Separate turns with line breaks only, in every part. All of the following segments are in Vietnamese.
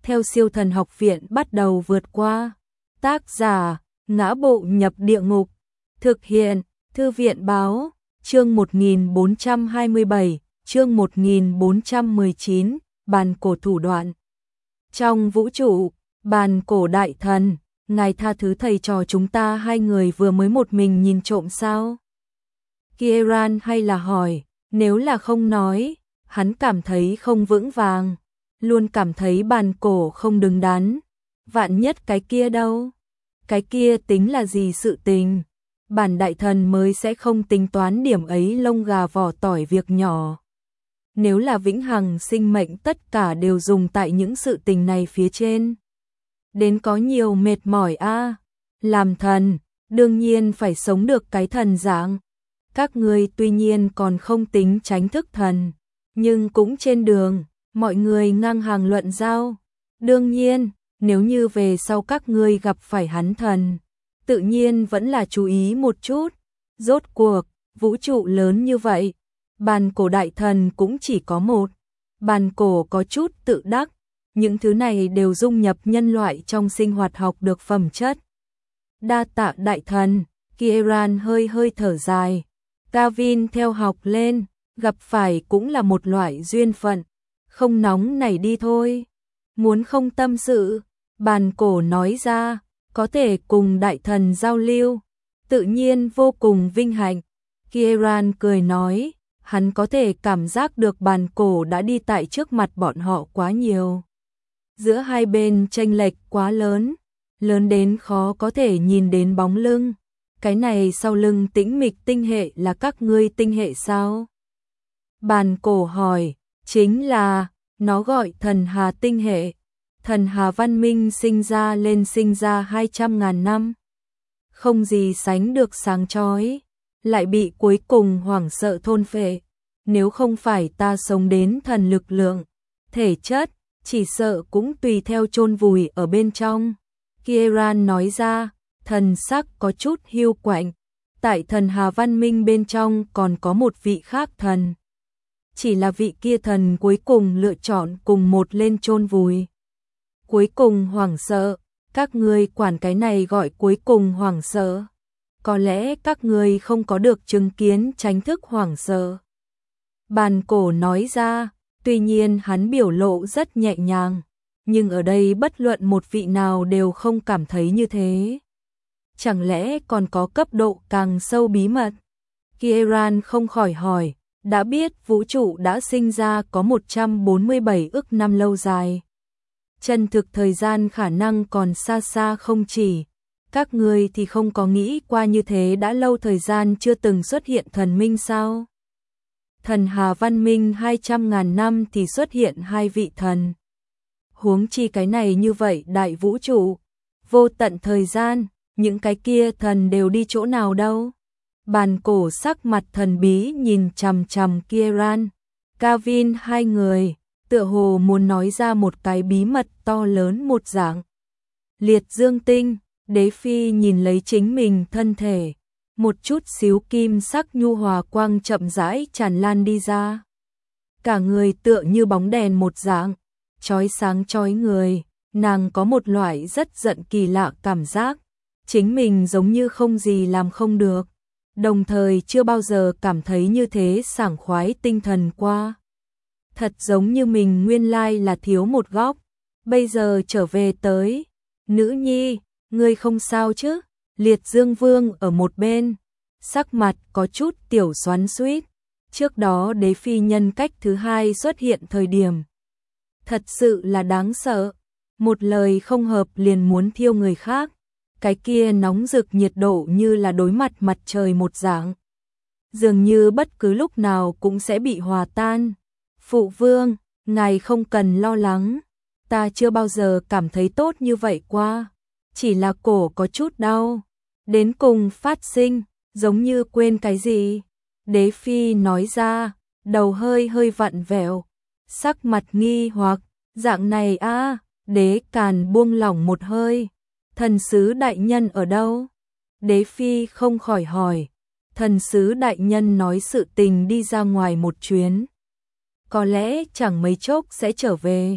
theo siêu thần học viện bắt đầu vượt qua. Tác giả, Ngã Bộ Nhập Địa Ngục. Thực hiện, Thư viện Báo. Chương 1427, chương 1419, bàn cổ thủ đoạn. Trong vũ trụ, bàn cổ đại thần, ngài tha thứ thầy trò chúng ta hai người vừa mới một mình nhìn trộm sao? Kieran hay là hỏi, nếu là không nói, hắn cảm thấy không vững vàng, luôn cảm thấy bàn cổ không đứng đắn. Vạn nhất cái kia đâu? Cái kia tính là gì sự tình? Bản đại thần mới sẽ không tính toán điểm ấy lông gà vỏ tỏi việc nhỏ. Nếu là vĩnh hằng sinh mệnh tất cả đều dùng tại những sự tình này phía trên. Đến có nhiều mệt mỏi a. Làm thần, đương nhiên phải sống được cái thần dạng. Các ngươi tuy nhiên còn không tính tránh thức thần, nhưng cũng trên đường, mọi người ngang hàng luận giao. Đương nhiên, nếu như về sau các ngươi gặp phải hắn thần, tự nhiên vẫn là chú ý một chút. Rốt cuộc, vũ trụ lớn như vậy, bàn cổ đại thần cũng chỉ có một. Bàn cổ có chút tự đắc, những thứ này đều dung nhập nhân loại trong sinh hoạt học được phẩm chất. Đa tạ đại thần, Kieran hơi hơi thở dài. Gavin theo học lên, gặp phải cũng là một loại duyên phận, không nóng nảy đi thôi. Muốn không tâm sự, bàn cổ nói ra, có thể cùng đại thần giao lưu, tự nhiên vô cùng vinh hạnh. Kieran cười nói, hắn có thể cảm giác được bàn cổ đã đi tại trước mặt bọn họ quá nhiều. Giữa hai bên chênh lệch quá lớn, lớn đến khó có thể nhìn đến bóng lưng. Cái này sau lưng tĩnh mịch tinh hệ là các ngươi tinh hệ sao? Bàn cổ hỏi, chính là, nó gọi thần hà tinh hệ. Thần hà văn minh sinh ra lên sinh ra 200.000 năm. Không gì sánh được sáng chói, lại bị cuối cùng hoảng sợ thôn phệ. Nếu không phải ta sống đến thần lực lượng, thể chất, chỉ sợ cũng tùy theo chôn vùi ở bên trong. Kieran nói ra, thần sắc có chút hiu quạnh. Tại thần hà văn minh bên trong còn có một vị khác thần. Chỉ là vị kia thần cuối cùng lựa chọn cùng một lên chôn vùi. Cuối cùng hoảng sợ, các ngươi quản cái này gọi cuối cùng hoảng sợ. Có lẽ các ngươi không có được chứng kiến tránh thức hoảng sợ. Bàn cổ nói ra, tuy nhiên hắn biểu lộ rất nhẹ nhàng, nhưng ở đây bất luận một vị nào đều không cảm thấy như thế. Chẳng lẽ còn có cấp độ càng sâu bí mật? Kieran không khỏi hỏi, đã biết vũ trụ đã sinh ra có 147 ức năm lâu dài. Chân thực thời gian khả năng còn xa xa không chỉ. Các ngươi thì không có nghĩ qua như thế đã lâu thời gian chưa từng xuất hiện thần minh sao? Thần hà văn minh 200.000 năm thì xuất hiện hai vị thần. Huống chi cái này như vậy đại vũ trụ, vô tận thời gian, những cái kia thần đều đi chỗ nào đâu? Bàn cổ sắc mặt thần bí nhìn chằm chằm Kieran, Gavin hai người, tựa hồ muốn nói ra một cái bí mật to lớn một dạng. Liệt dương tinh, đế phi nhìn lấy chính mình thân thể, một chút xíu kim sắc nhu hòa quang chậm rãi tràn lan đi ra. Cả người tựa như bóng đèn một dạng, chói sáng chói người, nàng có một loại rất giận kỳ lạ cảm giác, chính mình giống như không gì làm không được, đồng thời chưa bao giờ cảm thấy như thế sảng khoái tinh thần qua. Thật giống như mình nguyên lai là thiếu một góc, bây giờ trở về tới. Nữ nhi, ngươi không sao chứ? Liệt Dương Vương ở một bên, sắc mặt có chút tiểu xoắn xuýt. Trước đó đế phi nhân cách thứ hai xuất hiện thời điểm, thật sự là đáng sợ, một lời không hợp liền muốn thiêu người khác, cái kia nóng rực nhiệt độ như là đối mặt mặt trời một dạng, dường như bất cứ lúc nào cũng sẽ bị hòa tan. Phụ vương, ngài không cần lo lắng, ta chưa bao giờ cảm thấy tốt như vậy qua, chỉ là cổ có chút đau, đến cùng phát sinh, giống như quên cái gì. Đế phi nói ra, đầu hơi hơi vặn vẹo, sắc mặt nghi hoặc, dạng này a. Đế Càn buông lỏng một hơi, thần sứ đại nhân ở đâu? Đế phi không khỏi hỏi, thần sứ đại nhân nói sự tình đi ra ngoài một chuyến, có lẽ chẳng mấy chốc sẽ trở về.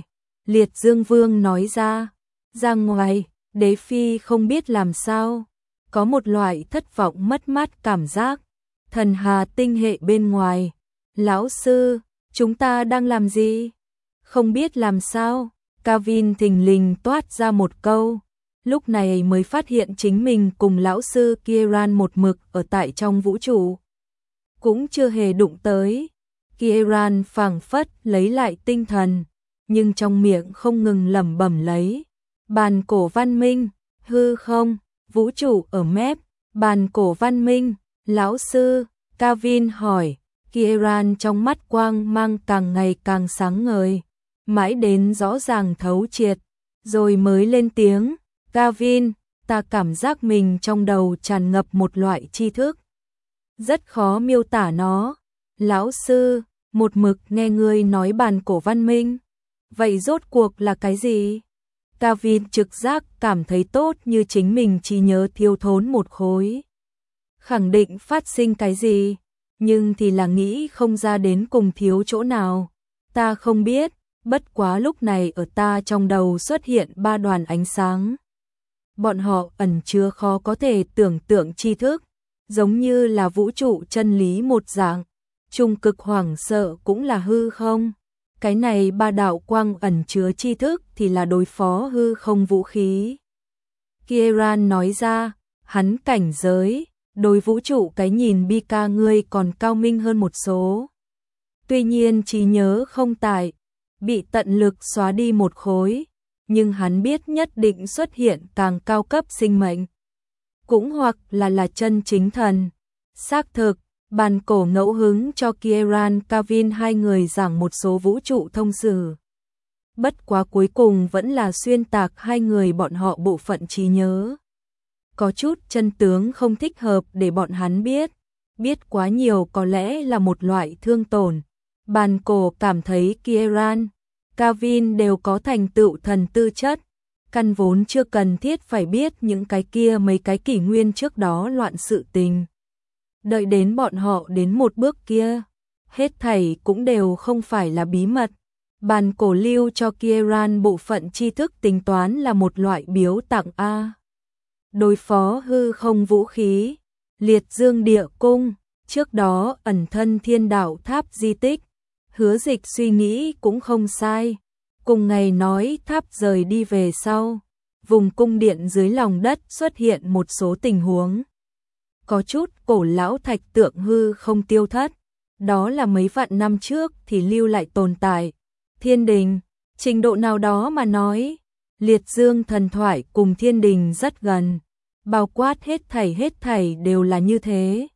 Liệt Dương Vương nói ra ngoài, Đế Phi không biết làm sao, có một loại thất vọng mất mát cảm giác. Thần Hà tinh hệ bên ngoài, lão sư, chúng ta đang làm gì? Không biết làm sao, Kavin thình lình toát ra một câu, lúc này mới phát hiện chính mình cùng lão sư Kieran một mực ở tại trong vũ trụ. Cũng chưa hề đụng tới, Kieran phảng phất lấy lại tinh thần, nhưng trong miệng không ngừng lẩm bẩm lấy. Bàn cổ văn minh, hư không, vũ trụ ở mép, bàn cổ văn minh, lão sư, Kavin hỏi, Kieran trong mắt quang mang càng ngày càng sáng ngời, mãi đến rõ ràng thấu triệt, rồi mới lên tiếng, Kavin, ta cảm giác mình trong đầu tràn ngập một loại tri thức. Rất khó miêu tả nó, lão sư, một mực nghe ngươi nói bàn cổ văn minh. Vậy rốt cuộc là cái gì? Kavin trực giác cảm thấy tốt như chính mình chỉ nhớ thiếu thốn một khối. Khẳng định phát sinh cái gì, nhưng thì là nghĩ không ra đến cùng thiếu chỗ nào. Ta không biết, bất quá lúc này ở ta trong đầu xuất hiện 3 đoàn ánh sáng. Bọn họ ẩn chứa khó có thể tưởng tượng tri thức, giống như là vũ trụ chân lý một dạng. Trung cực hoảng sợ cũng là hư không. Cái này 3 đạo quang ẩn chứa tri thức thì là đối phó hư không vũ khí. Kieran nói ra, hắn cảnh giới, đối vũ trụ cái nhìn Bika ngươi còn cao minh hơn một số. Tuy nhiên trí nhớ không tại, bị tận lực xóa đi một khối, nhưng hắn biết nhất định xuất hiện càng cao cấp sinh mệnh. Cũng hoặc là chân chính thần. Xác thực, bàn cổ ngẫu hứng cho Kieran Kavin hai người giảng một số vũ trụ thông sử. Bất quá cuối cùng vẫn là xuyên tạc hai người bọn họ bộ phận trí nhớ. Có chút chân tướng không thích hợp để bọn hắn biết quá nhiều có lẽ là một loại thương tổn. Bàn cổ cảm thấy Kieran, Kavin đều có thành tựu thần tư chất, căn vốn chưa cần thiết phải biết những cái kia mấy cái kỷ nguyên trước đó loạn sự tình. Đợi đến bọn họ đến một bước kia, hết thảy cũng đều không phải là bí mật. Bàn cổ lưu cho Kieran bộ phận tri thức tính toán là một loại biếu tặng A. Đối phó hư không vũ khí, liệt dương địa cung, trước đó ẩn thân thiên đạo tháp di tích. Hứa Dịch suy nghĩ cũng không sai. Cùng ngày nói tháp rời đi về sau, vùng cung điện dưới lòng đất xuất hiện một số tình huống. Có chút cổ lão thạch tượng hư không tiêu thất, đó là mấy vạn năm trước thì lưu lại tồn tại. Thiên đình, trình độ nào đó mà nói, liệt dương thần thoại cùng thiên đình rất gần, bao quát hết thảy đều là như thế.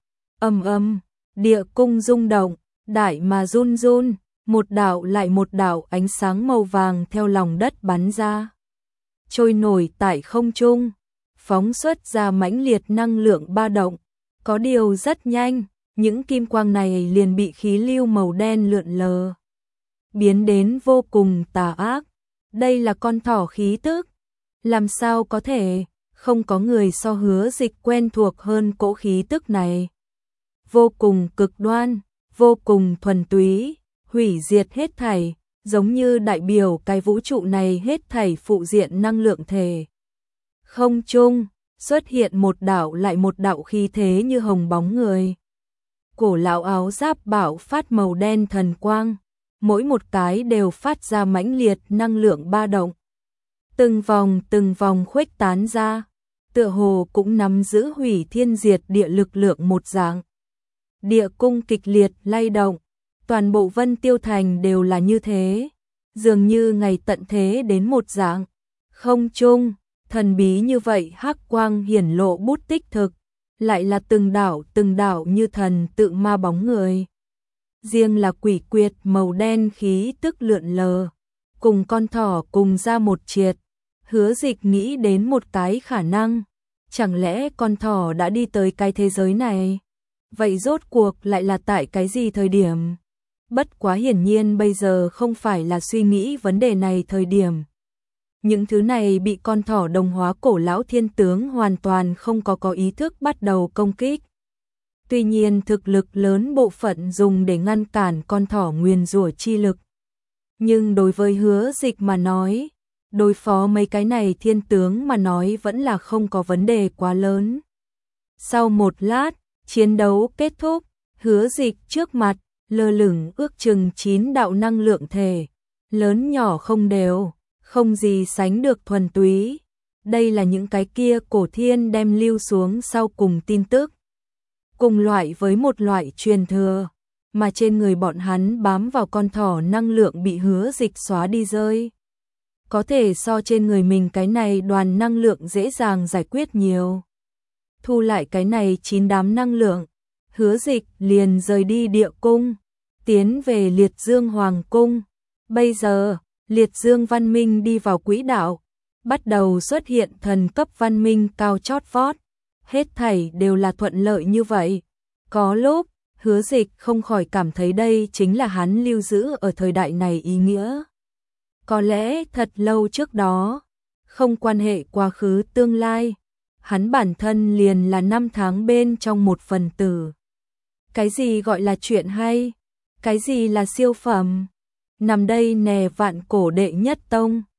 Địa cung rung động, đại mà run run, một đạo lại một đạo ánh sáng màu vàng theo lòng đất bắn ra, trôi nổi tại không trung, phóng xuất ra mãnh liệt năng lượng ba động. Có điều rất nhanh, những kim quang này liền bị khí lưu màu đen lượn lờ, biến đến vô cùng tà ác. Đây là con thỏ khí tức. Làm sao có thể, không có người so Hứa Dịch quen thuộc hơn cỗ khí tức này. Vô cùng cực đoan, vô cùng thuần túy, hủy diệt hết thảy, giống như đại biểu cái vũ trụ này hết thảy phụ diện năng lượng thể. Không trung xuất hiện một đạo lại một đạo khí thế như hồng bóng người. Cổ lão áo giáp bảo phát màu đen thần quang, mỗi một cái đều phát ra mãnh liệt năng lượng ba động. Từng vòng khuếch tán ra, tựa hồ cũng nắm giữ hủy thiên diệt địa lực lượng một dạng. Địa cung kịch liệt lay động, toàn bộ Vân Tiêu Thành đều là như thế, dường như ngày tận thế đến một dạng. Không trung, thần bí như vậy hắc quang hiển lộ bút tích thực, lại là từng đảo như thần tự ma bóng người. Riêng là quỷ quyệt màu đen khí tức lượn lờ, cùng con thỏ cùng ra một triệt. Hứa Dịch nghĩ đến một cái khả năng, chẳng lẽ con thỏ đã đi tới cái thế giới này? Vậy rốt cuộc lại là tại cái gì thời điểm? Bất quá hiển nhiên bây giờ không phải là suy nghĩ vấn đề này thời điểm. Những thứ này bị con thỏ đồng hóa cổ lão thiên tướng hoàn toàn không có ý thức bắt đầu công kích. Tuy nhiên thực lực lớn bộ phận dùng để ngăn cản con thỏ nguyền rủa chi lực. Nhưng đối với Hứa Dịch mà nói, đối phó mấy cái này thiên tướng mà nói vẫn là không có vấn đề quá lớn. Sau một lát, chiến đấu kết thúc, Hứa Dịch trước mặt, lơ lửng ước chừng 9 đạo năng lượng thể, lớn nhỏ không đều, không gì sánh được thuần túy. Đây là những cái kia cổ thiên đem lưu xuống sau cùng tin tức. Cùng loại với một loại truyền thừa, mà trên người bọn hắn bám vào con thỏ năng lượng bị Hứa Dịch xóa đi rơi. Có thể so trên người mình cái này đoàn năng lượng dễ dàng giải quyết nhiều. Thu lại cái này 9 đám năng lượng, Hứa Dịch liền rời đi địa cung, tiến về Liệt Dương Hoàng cung. Bây giờ, Liệt Dương văn minh đi vào quỹ đạo, bắt đầu xuất hiện thần cấp văn minh cao chót vót. Hết thảy đều là thuận lợi như vậy. Có lúc, Hứa Dịch không khỏi cảm thấy đây chính là hắn lưu giữ ở thời đại này ý nghĩa. Có lẽ thật lâu trước đó, không quan hệ quá khứ tương lai, hắn bản thân liền là năm tháng bên trong một phần tử. Cái gì gọi là chuyện hay? Cái gì là siêu phẩm? Nằm đây nè vạn cổ đệ nhất tông,